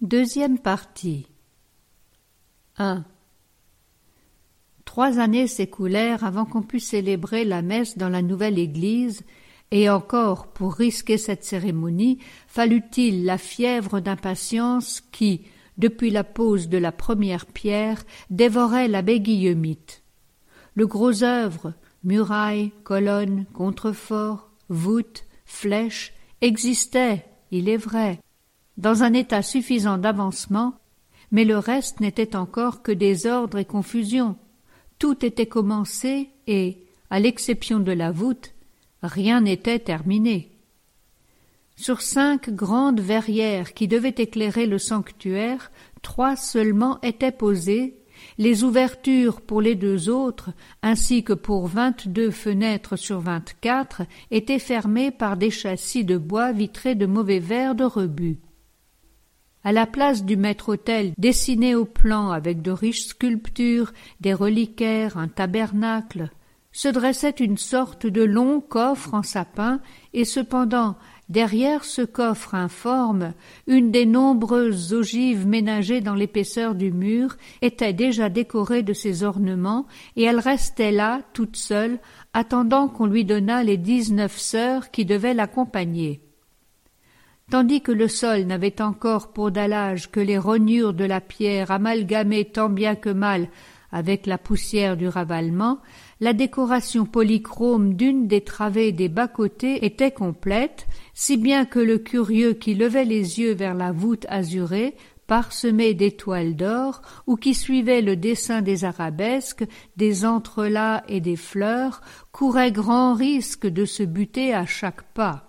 Deuxième partie. 1. 3 années s'écoulèrent avant qu'on pût célébrer la messe dans la nouvelle église, et encore, pour risquer cette cérémonie, fallut-il la fièvre d'impatience qui, depuis la pose de la première pierre, dévorait l'abbé Guillemite. Le gros œuvre, murailles, colonnes, contreforts, voûtes, flèches, existait, il est vrai, dans un état suffisant d'avancement, mais le reste n'était encore que désordre et confusion. Tout était commencé et, à l'exception de la voûte, rien n'était terminé. Sur 5 grandes verrières qui devaient éclairer le sanctuaire, 3 seulement étaient posées, les ouvertures pour les 2 autres, ainsi que pour 22 fenêtres sur 24, étaient fermées par des châssis de bois vitrés de mauvais verre de rebut. À la place du maître-autel dessiné au plan avec de riches sculptures, des reliquaires, un tabernacle, se dressait une sorte de long coffre en sapin, et cependant, derrière ce coffre informe, une des nombreuses ogives ménagées dans l'épaisseur du mur était déjà décorée de ses ornements, et elle restait là, toute seule, attendant qu'on lui donnât les 19 sœurs qui devaient l'accompagner. Tandis que le sol n'avait encore pour dallage que les rognures de la pierre amalgamées tant bien que mal avec la poussière du ravalement, la décoration polychrome d'une des travées des bas-côtés était complète, si bien que le curieux qui levait les yeux vers la voûte azurée, parsemée d'étoiles d'or, ou qui suivait le dessin des arabesques, des entrelacs et des fleurs, courait grand risque de se buter à chaque pas.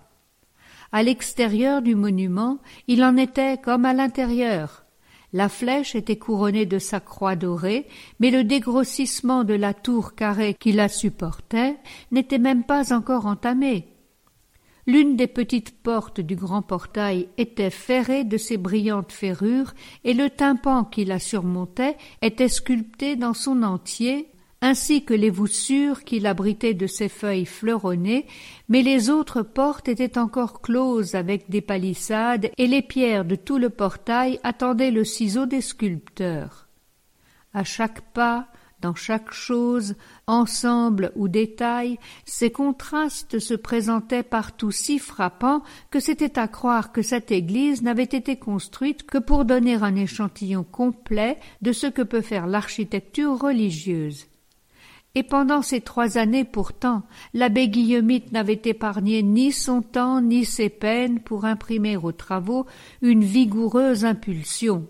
À l'extérieur du monument, il en était comme à l'intérieur. La flèche était couronnée de sa croix dorée, mais le dégrossissement de la tour carrée qui la supportait n'était même pas encore entamé. L'une des petites portes du grand portail était ferrée de ces brillantes ferrures, et le tympan qui la surmontait était sculpté dans son entier, ainsi que les voussures qui l'abritaient de ses feuilles fleuronnées, mais les autres portes étaient encore closes avec des palissades, et les pierres de tout le portail attendaient le ciseau des sculpteurs. À chaque pas, dans chaque chose, ensemble ou détail, ces contrastes se présentaient partout si frappants que c'était à croire que cette église n'avait été construite que pour donner un échantillon complet de ce que peut faire l'architecture religieuse. Et pendant ces 3 années pourtant, l'abbé Guillemite n'avait épargné ni son temps ni ses peines pour imprimer aux travaux une vigoureuse impulsion.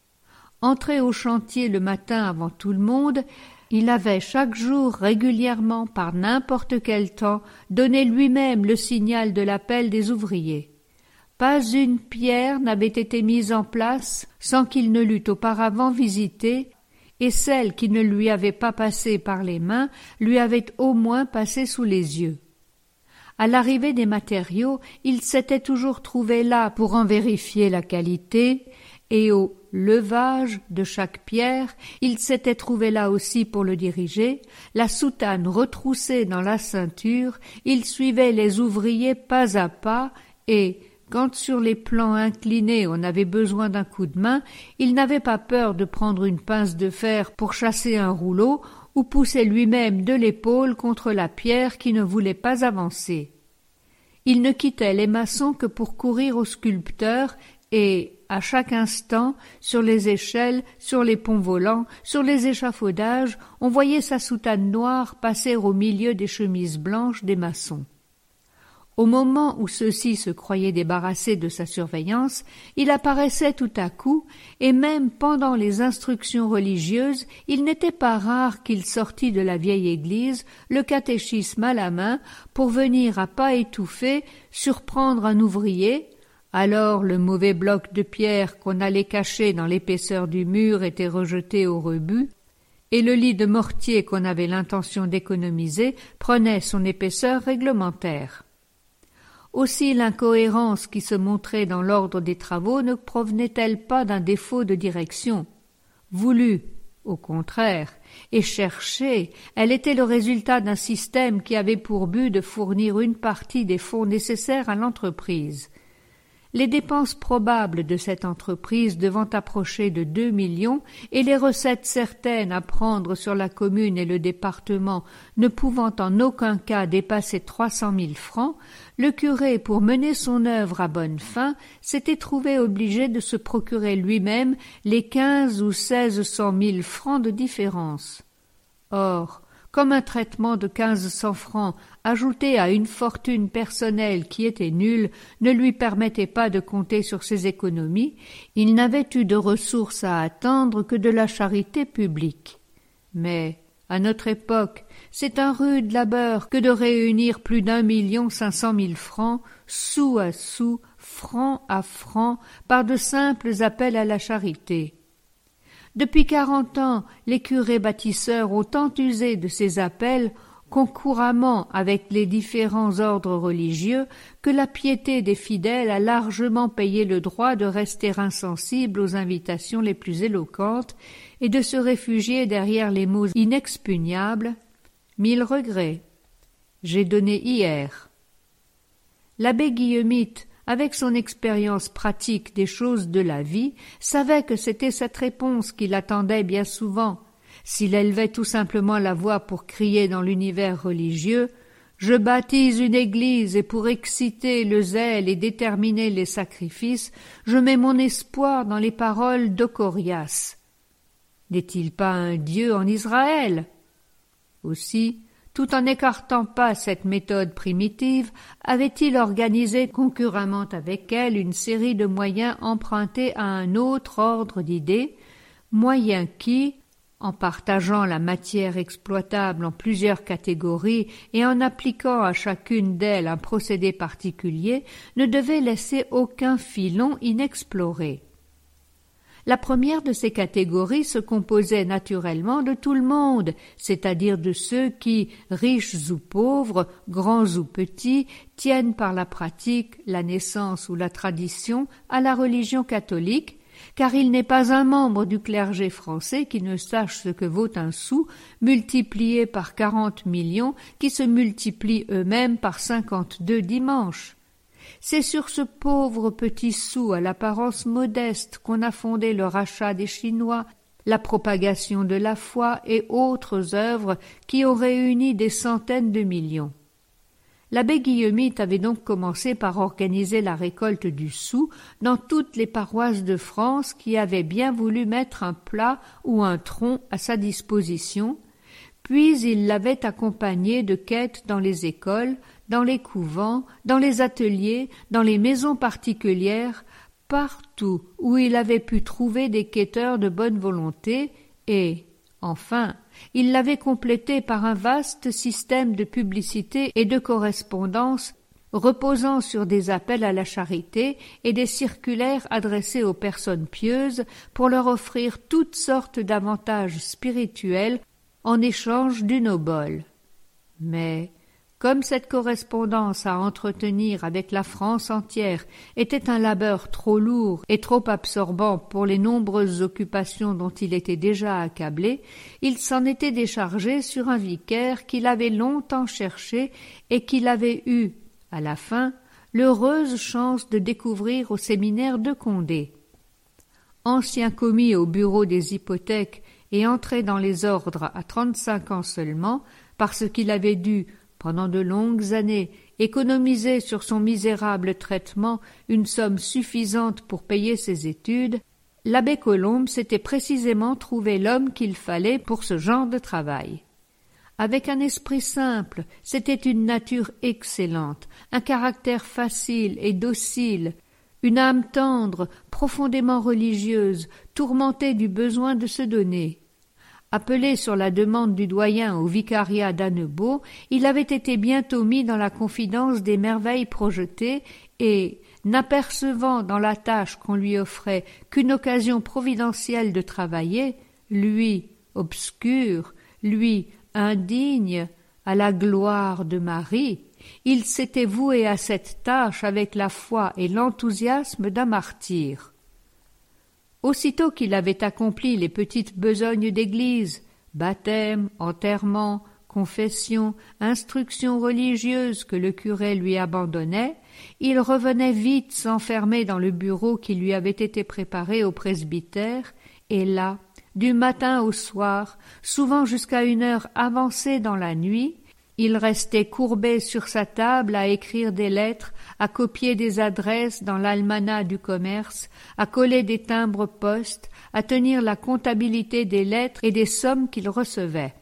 Entré au chantier le matin avant tout le monde, il avait chaque jour régulièrement, par n'importe quel temps, donné lui-même le signal de l'appel des ouvriers. Pas une pierre n'avait été mise en place sans qu'il ne l'eût auparavant visitée, et celle qui ne lui avait pas passé par les mains lui avait au moins passé sous les yeux. À l'arrivée des matériaux, il s'était toujours trouvé là pour en vérifier la qualité, et au levage de chaque pierre, il s'était trouvé là aussi pour le diriger, la soutane retroussée dans la ceinture, il suivait les ouvriers pas à pas, et quand sur les plans inclinés on avait besoin d'un coup de main, il n'avait pas peur de prendre une pince de fer pour chasser un rouleau ou pousser lui-même de l'épaule contre la pierre qui ne voulait pas avancer. Il ne quittait les maçons que pour courir aux sculpteurs et, à chaque instant, sur les échelles, sur les ponts volants, sur les échafaudages, on voyait sa soutane noire passer au milieu des chemises blanches des maçons. Au moment où ceux-ci se croyaient débarrassés de sa surveillance, il apparaissait tout à coup, et même pendant les instructions religieuses, il n'était pas rare qu'il sortît de la vieille église, le catéchisme à la main, pour venir à pas étouffés surprendre un ouvrier. Alors le mauvais bloc de pierre qu'on allait cacher dans l'épaisseur du mur était rejeté au rebut, et le lit de mortier qu'on avait l'intention d'économiser prenait son épaisseur réglementaire. Aussi l'incohérence qui se montrait dans l'ordre des travaux ne provenait-elle pas d'un défaut de direction. Voulue, au contraire, et cherchée, elle était le résultat d'un système qui avait pour but de fournir une partie des fonds nécessaires à l'entreprise. Les dépenses probables de cette entreprise devant approcher de 2 millions et les recettes certaines à prendre sur la commune et le département ne pouvant en aucun cas dépasser 300 000 francs, le curé, pour mener son œuvre à bonne fin, s'était trouvé obligé de se procurer lui-même les 15 ou 1600 000 francs de différence. Or, comme un traitement de 1500 francs ajouté à une fortune personnelle qui était nulle ne lui permettait pas de compter sur ses économies, il n'avait eu de ressources à attendre que de la charité publique. Mais, à notre époque, c'est un rude labeur que de réunir plus d'1,5 million francs, sou à sou, franc à franc, par de simples appels à la charité. Depuis 40 ans, les curés bâtisseurs ont tant usé de ces appels, concouramment avec les différents ordres religieux, que la piété des fidèles a largement payé le droit de rester insensible aux invitations les plus éloquentes et de se réfugier derrière les mots inexpugnables « Mille regrets. J'ai donné hier ». L'abbé Guillemite, avec son expérience pratique des choses de la vie, savait que c'était cette réponse qu'il attendait bien souvent. S'il élevait tout simplement la voix pour crier dans l'univers religieux « Je baptise une église et pour exciter le zèle et déterminer les sacrifices, je mets mon espoir dans les paroles d'Ocorias. » N'est-il pas un Dieu en Israël? Aussi, tout en n'écartant pas cette méthode primitive, avait-il organisé concurremment avec elle une série de moyens empruntés à un autre ordre d'idées, moyens qui, en partageant la matière exploitable en plusieurs catégories et en appliquant à chacune d'elles un procédé particulier, ne devaient laisser aucun filon inexploré. La première de ces catégories se composait naturellement de tout le monde, c'est-à-dire de ceux qui, riches ou pauvres, grands ou petits, tiennent par la pratique, la naissance ou la tradition à la religion catholique, car il n'est pas un membre du clergé français qui ne sache ce que vaut un sou multiplié par 40 millions qui se multiplient eux-mêmes par 52 dimanches. C'est sur ce pauvre petit sou à l'apparence modeste qu'on a fondé le rachat des Chinois, la propagation de la foi et autres œuvres qui ont réuni des centaines de millions. L'abbé Guillemite avait donc commencé par organiser la récolte du sou dans toutes les paroisses de France qui avaient bien voulu mettre un plat ou un tronc à sa disposition, puis il l'avait accompagné de quêtes dans les écoles, dans les couvents, dans les ateliers, dans les maisons particulières, partout où il avait pu trouver des quêteurs de bonne volonté et, enfin, il l'avait complété par un vaste système de publicité et de correspondance reposant sur des appels à la charité et des circulaires adressés aux personnes pieuses pour leur offrir toutes sortes d'avantages spirituels en échange d'une obole. Mais, comme cette correspondance à entretenir avec la France entière était un labeur trop lourd et trop absorbant pour les nombreuses occupations dont il était déjà accablé, il s'en était déchargé sur un vicaire qu'il avait longtemps cherché et qu'il avait eu, à la fin, l'heureuse chance de découvrir au séminaire de Condé. Ancien commis au bureau des hypothèques et entré dans les ordres à 35 ans seulement, parce qu'il avait dû, pendant de longues années, économiser sur son misérable traitement une somme suffisante pour payer ses études, l'abbé Colombe s'était précisément trouvé l'homme qu'il fallait pour ce genre de travail. Avec un esprit simple, c'était une nature excellente, un caractère facile et docile, une âme tendre, profondément religieuse, tourmentée du besoin de se donner. Appelé sur la demande du doyen au vicariat d'Annebault, il avait été bientôt mis dans la confidence des merveilles projetées et, n'apercevant dans la tâche qu'on lui offrait qu'une occasion providentielle de travailler, lui, obscur, lui, indigne, à la gloire de Marie, il s'était voué à cette tâche avec la foi et l'enthousiasme d'un martyr. Aussitôt qu'il avait accompli les petites besognes d'église, baptême, enterrement, confession, instruction religieuse que le curé lui abandonnait, il revenait vite s'enfermer dans le bureau qui lui avait été préparé au presbytère, et là, du matin au soir, souvent jusqu'à une heure avancée dans la nuit, il restait courbé sur sa table à écrire des lettres, à copier des adresses dans l'almanach du commerce, à coller des timbres-poste, à tenir la comptabilité des lettres et des sommes qu'il recevait.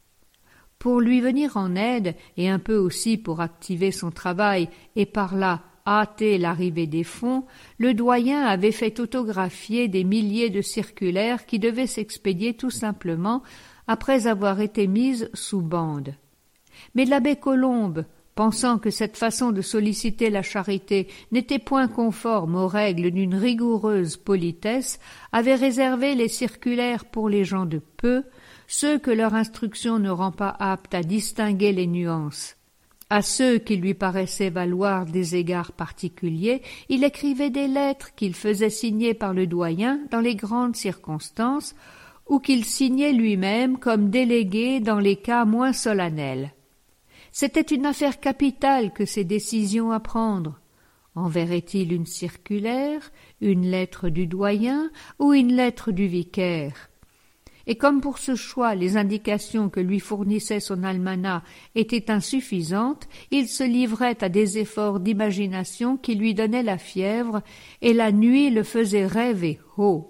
Pour lui venir en aide, et un peu aussi pour activer son travail et par là hâter l'arrivée des fonds, le doyen avait fait autographier des milliers de circulaires qui devaient s'expédier tout simplement après avoir été mises sous bande. Mais l'abbé Colombe, pensant que cette façon de solliciter la charité n'était point conforme aux règles d'une rigoureuse politesse, avait réservé les circulaires pour les gens de peu, ceux que leur instruction ne rend pas aptes à distinguer les nuances. À ceux qui lui paraissaient valoir des égards particuliers, il écrivait des lettres qu'il faisait signer par le doyen dans les grandes circonstances, ou qu'il signait lui-même comme délégué dans les cas moins solennels. C'était une affaire capitale que ces décisions à prendre. Enverrait-il une circulaire, une lettre du doyen ou une lettre du vicaire? Et comme pour ce choix les indications que lui fournissait son almanach étaient insuffisantes, il se livrait à des efforts d'imagination qui lui donnaient la fièvre, et la nuit le faisait rêver haut.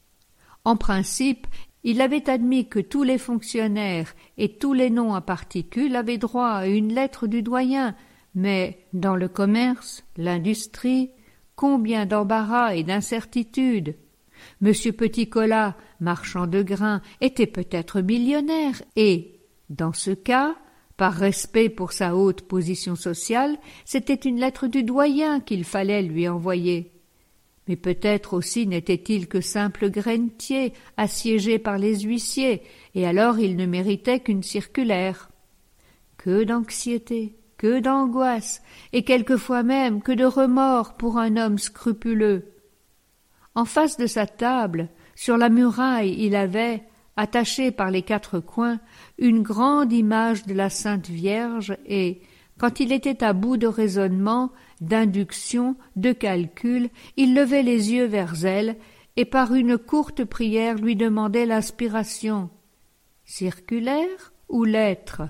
En principe, il avait admis que tous les fonctionnaires et tous les noms à particules avaient droit à une lettre du doyen, mais dans le commerce, l'industrie, combien d'embarras et d'incertitudes! Monsieur Petit-Colas, marchand de grains, était peut-être millionnaire et, dans ce cas, par respect pour sa haute position sociale, c'était une lettre du doyen qu'il fallait lui envoyer. Mais peut-être aussi n'était-il que simple grainetier, assiégé par les huissiers, et alors il ne méritait qu'une circulaire. Que d'anxiété, que d'angoisse, et quelquefois même que de remords pour un homme scrupuleux. En face de sa table, sur la muraille, il avait, attachée par les quatre coins, une grande image de la Sainte Vierge et, quand il était à bout de raisonnement, d'induction, de calcul, il levait les yeux vers elle et par une courte prière lui demandait l'inspiration. Circulaire ou lettre?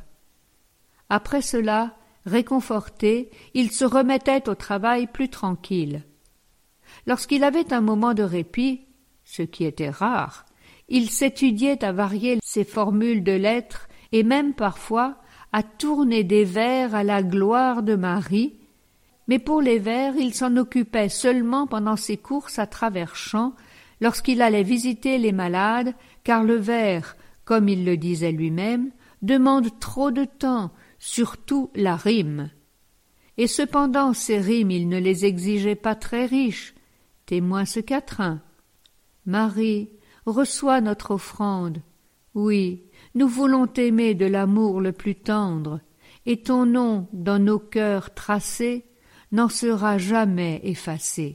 Après cela, réconforté, il se remettait au travail plus tranquille. Lorsqu'il avait un moment de répit, ce qui était rare, il s'étudiait à varier ses formules de lettres et même parfois à tourner des vers à la gloire de Marie, mais pour les vers il s'en occupait seulement pendant ses courses à travers champs, lorsqu'il allait visiter les malades, car le vers, comme il le disait lui-même, demande trop de temps, surtout la rime. Et cependant ces rimes il ne les exigeait pas très riches, témoin ce quatrain. Marie, reçois notre offrande. Oui, nous voulons t'aimer de l'amour le plus tendre, et ton nom, dans nos cœurs tracé, n'en sera jamais effacé.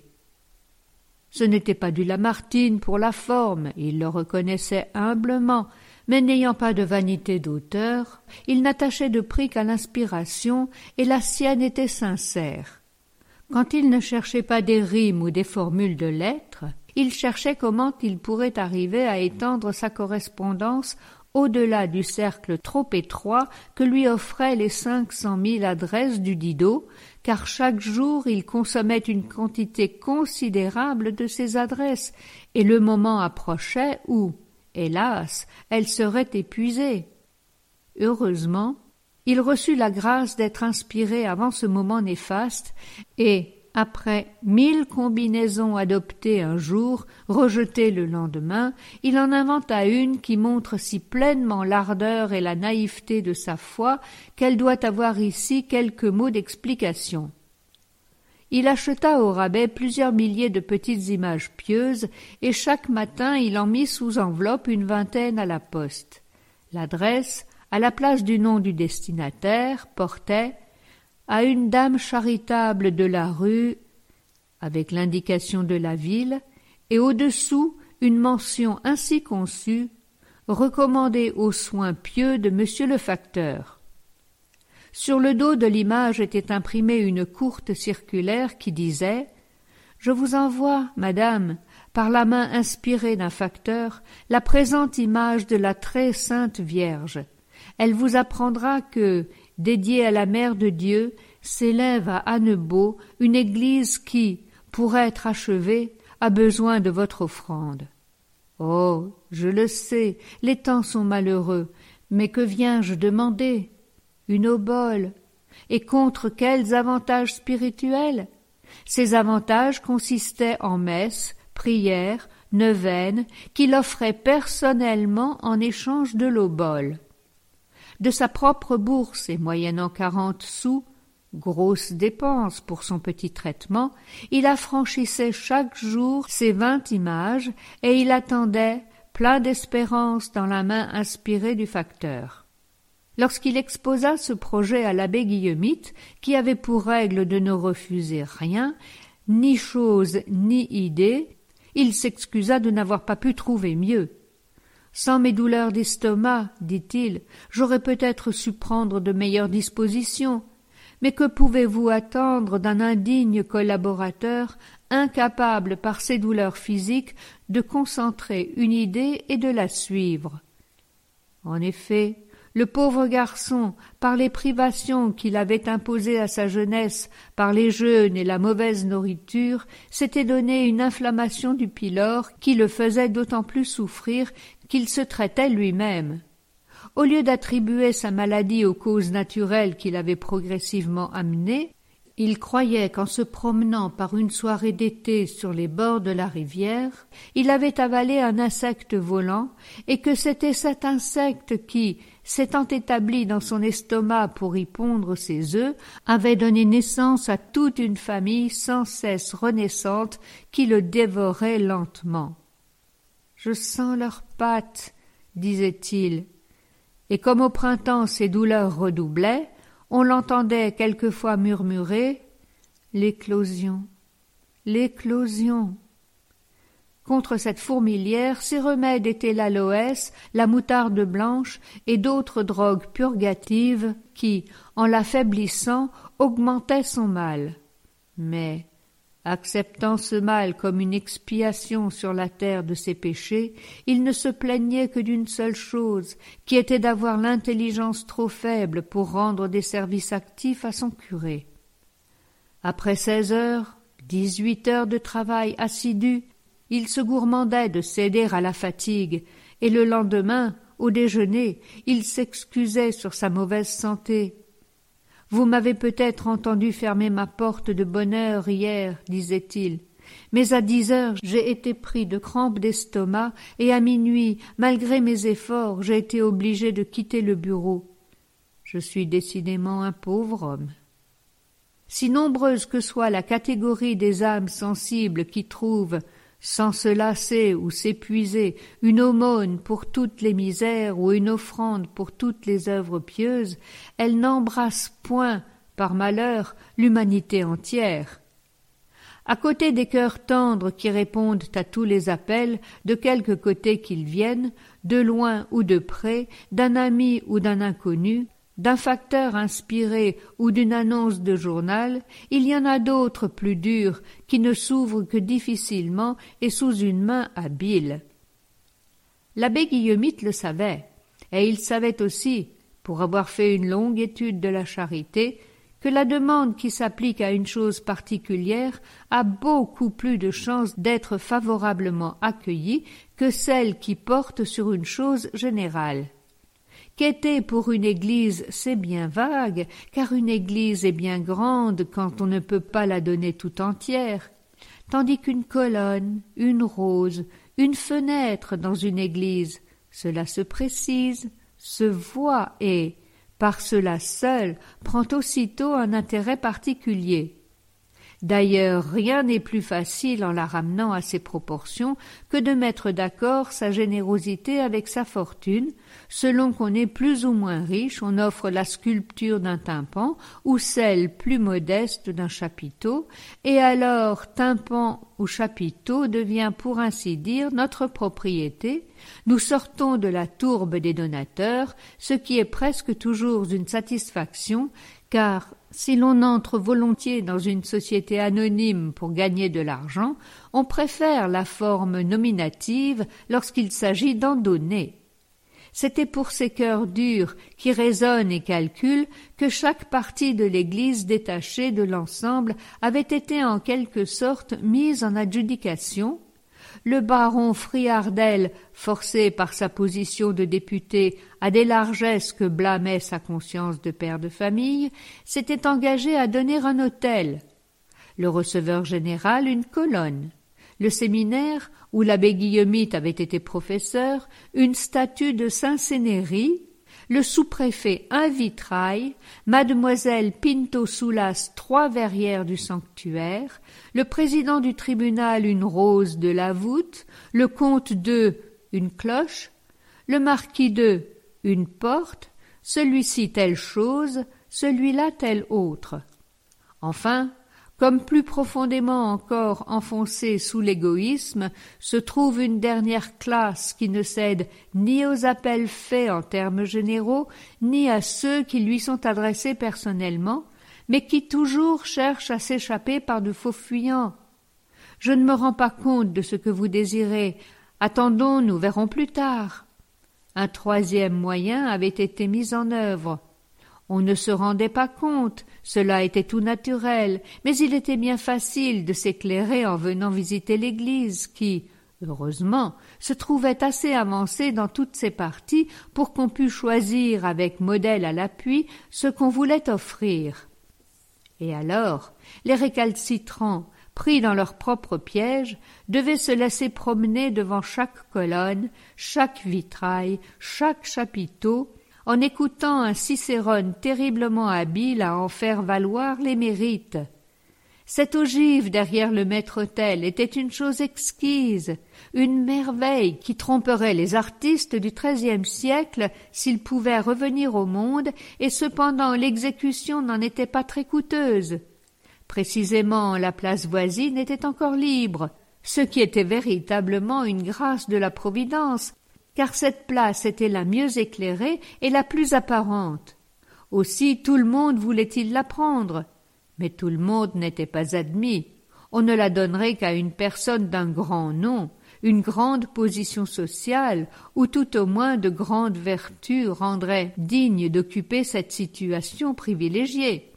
Ce n'était pas du Lamartine pour la forme, il le reconnaissait humblement, mais n'ayant pas de vanité d'auteur, il n'attachait de prix qu'à l'inspiration, et la sienne était sincère. Quand il ne cherchait pas des rimes ou des formules de lettres, il cherchait comment il pourrait arriver à étendre sa correspondance au-delà du cercle trop étroit que lui offraient les 500 000 adresses du Didot, car chaque jour il consommait une quantité considérable de ces adresses, et le moment approchait où, hélas, elles seraient épuisées. Heureusement, il reçut la grâce d'être inspiré avant ce moment néfaste, et, après 1000 combinaisons adoptées un jour, rejetées le lendemain, il en inventa une qui montre si pleinement l'ardeur et la naïveté de sa foi qu'elle doit avoir ici quelques mots d'explication. Il acheta au rabais plusieurs milliers de petites images pieuses, et chaque matin il en mit sous enveloppe une vingtaine à la poste. L'adresse, à la place du nom du destinataire, portait « À une dame charitable de la rue », avec l'indication de la ville, et au-dessous une mention ainsi conçue recommandé aux soins pieux de monsieur le facteur. Sur le dos de l'image était imprimée une courte circulaire qui disait « Je vous envoie, madame, par la main inspirée d'un facteur, la présente image de la très sainte Vierge. Elle vous apprendra que, dédiée à la Mère de Dieu, s'élève à Annebault une église qui, pour être achevée, a besoin de votre offrande. Oh, je le sais, les temps sont malheureux, mais que viens-je demander? Une obole. Et contre quels avantages spirituels? Ces avantages consistaient en messes, prières, neuvaines, qu'il offrait personnellement en échange de l'obole. De sa propre bourse et moyennant 40 sous, grosse dépense pour son petit traitement, il affranchissait chaque jour ses 20 images et il attendait, plein d'espérance dans la main inspirée du facteur. Lorsqu'il exposa ce projet à l'abbé Guillemite, qui avait pour règle de ne refuser rien, ni chose ni idée, il s'excusa de n'avoir pas pu trouver mieux. Sans mes douleurs d'estomac, dit-il, j'aurais peut-être su prendre de meilleures dispositions. Mais que pouvez-vous attendre d'un indigne collaborateur, incapable par ses douleurs physiques de concentrer une idée et de la suivre? En effet, le pauvre garçon, par les privations qu'il avait imposées à sa jeunesse, par les jeûnes et la mauvaise nourriture, s'était donné une inflammation du pylore qui le faisait d'autant plus souffrir qu'il se traitait lui-même. Au lieu d'attribuer sa maladie aux causes naturelles qui l'avaient progressivement amené, il croyait qu'en se promenant par une soirée d'été sur les bords de la rivière, il avait avalé un insecte volant et que c'était cet insecte qui, s'étant établi dans son estomac pour y pondre ses œufs, avait donné naissance à toute une famille sans cesse renaissante qui le dévorait lentement. « Je sens leurs pattes, » disait-il, et comme au printemps ses douleurs redoublaient, on l'entendait quelquefois murmurer « L'éclosion, l'éclosion ». Contre cette fourmilière, ses remèdes étaient l'aloès, la moutarde blanche et d'autres drogues purgatives qui, en l'affaiblissant, augmentaient son mal. Mais, acceptant ce mal comme une expiation sur la terre de ses péchés, il ne se plaignait que d'une seule chose, qui était d'avoir l'intelligence trop faible pour rendre des services actifs à son curé. Après 16 heures, 18 heures de travail assidu, il se gourmandait de céder à la fatigue, et le lendemain, au déjeuner, il s'excusait sur sa mauvaise santé. « Vous m'avez peut-être entendu fermer ma porte de bonne heure hier, disait-il, mais à 10 heures j'ai été pris de crampes d'estomac et à minuit, malgré mes efforts, j'ai été obligé de quitter le bureau. Je suis décidément un pauvre homme. » Si nombreuse que soit la catégorie des âmes sensibles qui trouvent, sans se lasser ou s'épuiser, une aumône pour toutes les misères ou une offrande pour toutes les œuvres pieuses, elle n'embrasse point, par malheur, l'humanité entière. À côté des cœurs tendres qui répondent à tous les appels, de quelque côté qu'ils viennent, de loin ou de près, d'un ami ou d'un inconnu, d'un facteur inspiré ou d'une annonce de journal, il y en a d'autres plus dures qui ne s'ouvrent que difficilement et sous une main habile. L'abbé Guillemite le savait, et il savait aussi, pour avoir fait une longue étude de la charité, que la demande qui s'applique à une chose particulière a beaucoup plus de chances d'être favorablement accueillie que celle qui porte sur une chose générale. Qu'était pour une église, c'est bien vague, car une église est bien grande quand on ne peut pas la donner tout entière, tandis qu'une colonne, une rose, une fenêtre dans une église, cela se précise, se voit et, par cela seul, prend aussitôt un intérêt particulier. D'ailleurs, rien n'est plus facile en la ramenant à ses proportions que de mettre d'accord sa générosité avec sa fortune. Selon qu'on est plus ou moins riche, on offre la sculpture d'un tympan ou celle plus modeste d'un chapiteau, et alors tympan ou chapiteau devient pour ainsi dire notre propriété. Nous sortons de la tourbe des donateurs, ce qui est presque toujours une satisfaction, car si l'on entre volontiers dans une société anonyme pour gagner de l'argent, on préfère la forme nominative lorsqu'il s'agit d'en donner. C'était pour ces cœurs durs qui raisonnent et calculent que chaque partie de l'Église détachée de l'ensemble avait été en quelque sorte mise en adjudication. Le baron Friardel, forcé par sa position de député à des largesses que blâmait sa conscience de père de famille, s'était engagé à donner un hôtel, le receveur général une colonne, le séminaire où l'abbé Guillemite avait été professeur une statue de Saint-Cénéry, le sous-préfet un vitrail, mademoiselle Pinto Soulas 3 verrières du sanctuaire, le président du tribunal une rose de la voûte, le comte II une cloche, le marquis II une porte, celui-ci telle chose, celui-là telle autre. Enfin, comme plus profondément encore enfoncée sous l'égoïsme, se trouve une dernière classe qui ne cède ni aux appels faits en termes généraux, ni à ceux qui lui sont adressés personnellement, mais qui toujours cherche à s'échapper par de faux fuyants. Je ne me rends pas compte de ce que vous désirez. Attendons, nous verrons plus tard. Un troisième moyen avait été mis en œuvre. On ne se rendait pas compte, cela était tout naturel, mais il était bien facile de s'éclairer en venant visiter l'église qui, heureusement, se trouvait assez avancée dans toutes ses parties pour qu'on pût choisir avec modèle à l'appui ce qu'on voulait offrir. Et alors, les récalcitrants, pris dans leur propre piège, devaient se laisser promener devant chaque colonne, chaque vitrail, chaque chapiteau, en écoutant un Cicérone terriblement habile à en faire valoir les mérites. Cette ogive derrière le maître-autel était une chose exquise, une merveille qui tromperait les artistes du XIIIe siècle s'ils pouvaient revenir au monde, et cependant l'exécution n'en était pas très coûteuse. Précisément, la place voisine était encore libre, ce qui était véritablement une grâce de la Providence, car cette place était la mieux éclairée et la plus apparente. Aussi tout le monde voulait-il la prendre, mais tout le monde n'était pas admis. On ne la donnerait qu'à une personne d'un grand nom, une grande position sociale, ou tout au moins de grandes vertus rendraient digne d'occuper cette situation privilégiée.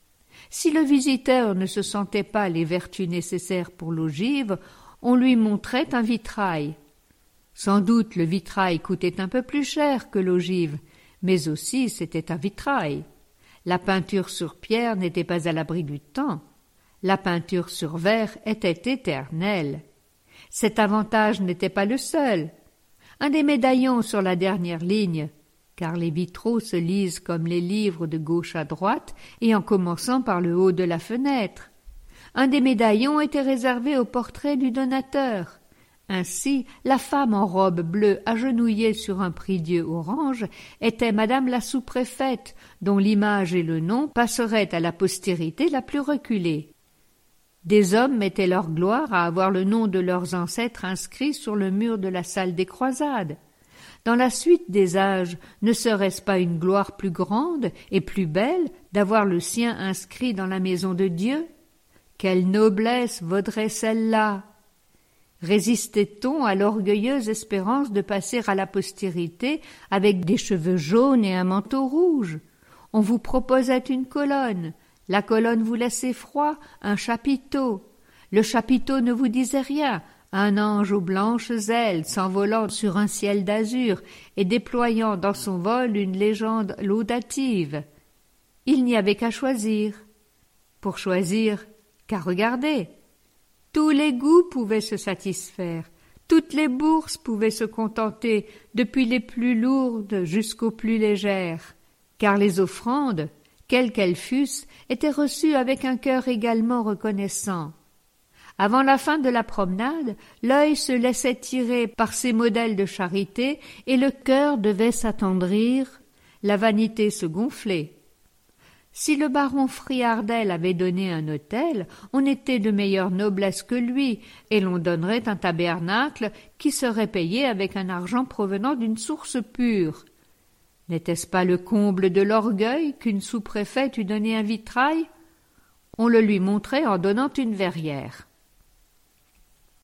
Si le visiteur ne se sentait pas les vertus nécessaires pour l'ogive, on lui montrait un vitrail. Sans doute le vitrail coûtait un peu plus cher que l'ogive, mais aussi c'était un vitrail. La peinture sur pierre n'était pas à l'abri du temps. La peinture sur verre était éternelle. Cet avantage n'était pas le seul. Un des médaillons sur la dernière ligne, car les vitraux se lisent comme les livres de gauche à droite et en commençant par le haut de la fenêtre. Un des médaillons était réservé au portrait du donateur. Ainsi, la femme en robe bleue agenouillée sur un prie-dieu orange était madame la sous-préfète, dont l'image et le nom passeraient à la postérité la plus reculée. Des hommes mettaient leur gloire à avoir le nom de leurs ancêtres inscrit sur le mur de la salle des croisades. Dans la suite des âges, ne serait-ce pas une gloire plus grande et plus belle d'avoir le sien inscrit dans la maison de Dieu? Quelle noblesse vaudrait celle-là! Résistait-on à l'orgueilleuse espérance de passer à la postérité avec des cheveux jaunes et un manteau rouge? On vous proposait une colonne, la colonne vous laissait froid, un chapiteau. Le chapiteau ne vous disait rien, un ange aux blanches ailes s'envolant sur un ciel d'azur et déployant dans son vol une légende laudative. Il n'y avait qu'à choisir. Pour choisir, qu'à regarder. Tous les goûts pouvaient se satisfaire, toutes les bourses pouvaient se contenter, depuis les plus lourdes jusqu'aux plus légères, car les offrandes, quelles qu'elles fussent, étaient reçues avec un cœur également reconnaissant. Avant la fin de la promenade, l'œil se laissait tirer par ces modèles de charité et le cœur devait s'attendrir, la vanité se gonfler. Si le baron Friardel avait donné un hôtel, on était de meilleure noblesse que lui, et l'on donnerait un tabernacle qui serait payé avec un argent provenant d'une source pure. N'était-ce pas le comble de l'orgueil qu'une sous-préfète eût donné un vitrail? On le lui montrait en donnant une verrière.